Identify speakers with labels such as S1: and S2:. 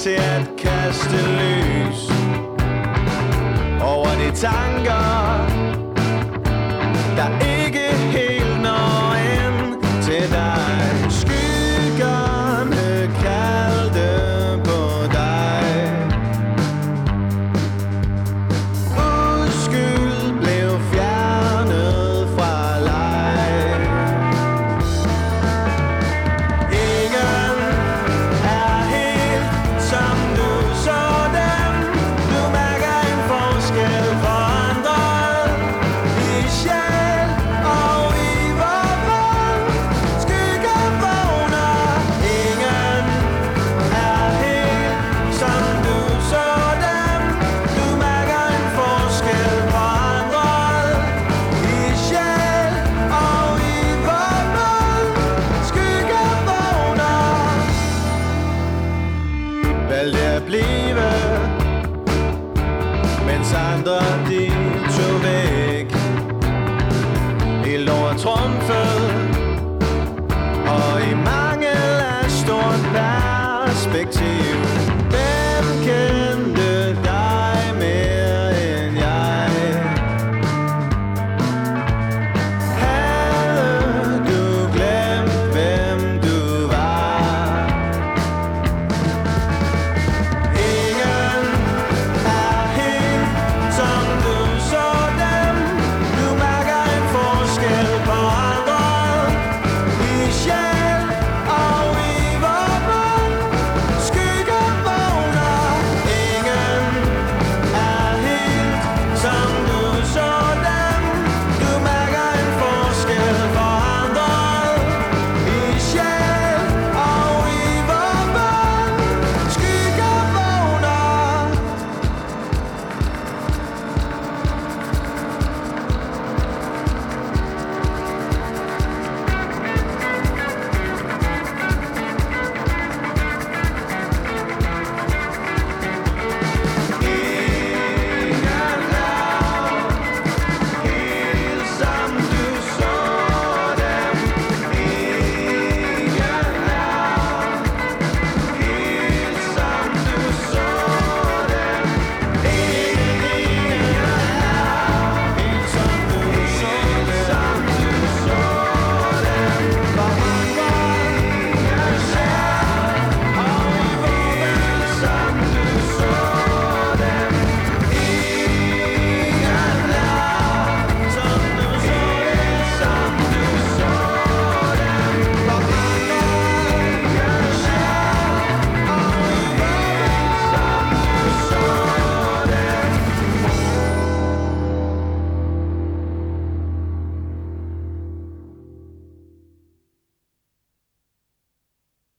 S1: til at kaste lys over de tanker, der ikke helt når ind til dig. Skyggerne kaldte på dig. Uskyld blev fjernet fra leg. Ingen er helt som du så dem. Du mærker en forskel forandret i sjæl og i vormål. Skygger vågner. Ingen er helt som du så dem. Du mærker en forskel forandret i sjæl og i vormål. Skygger vågner. Valgte at blive, mens andre de tog væk. Helt overtrumfet og i mangel af stort perspektiv.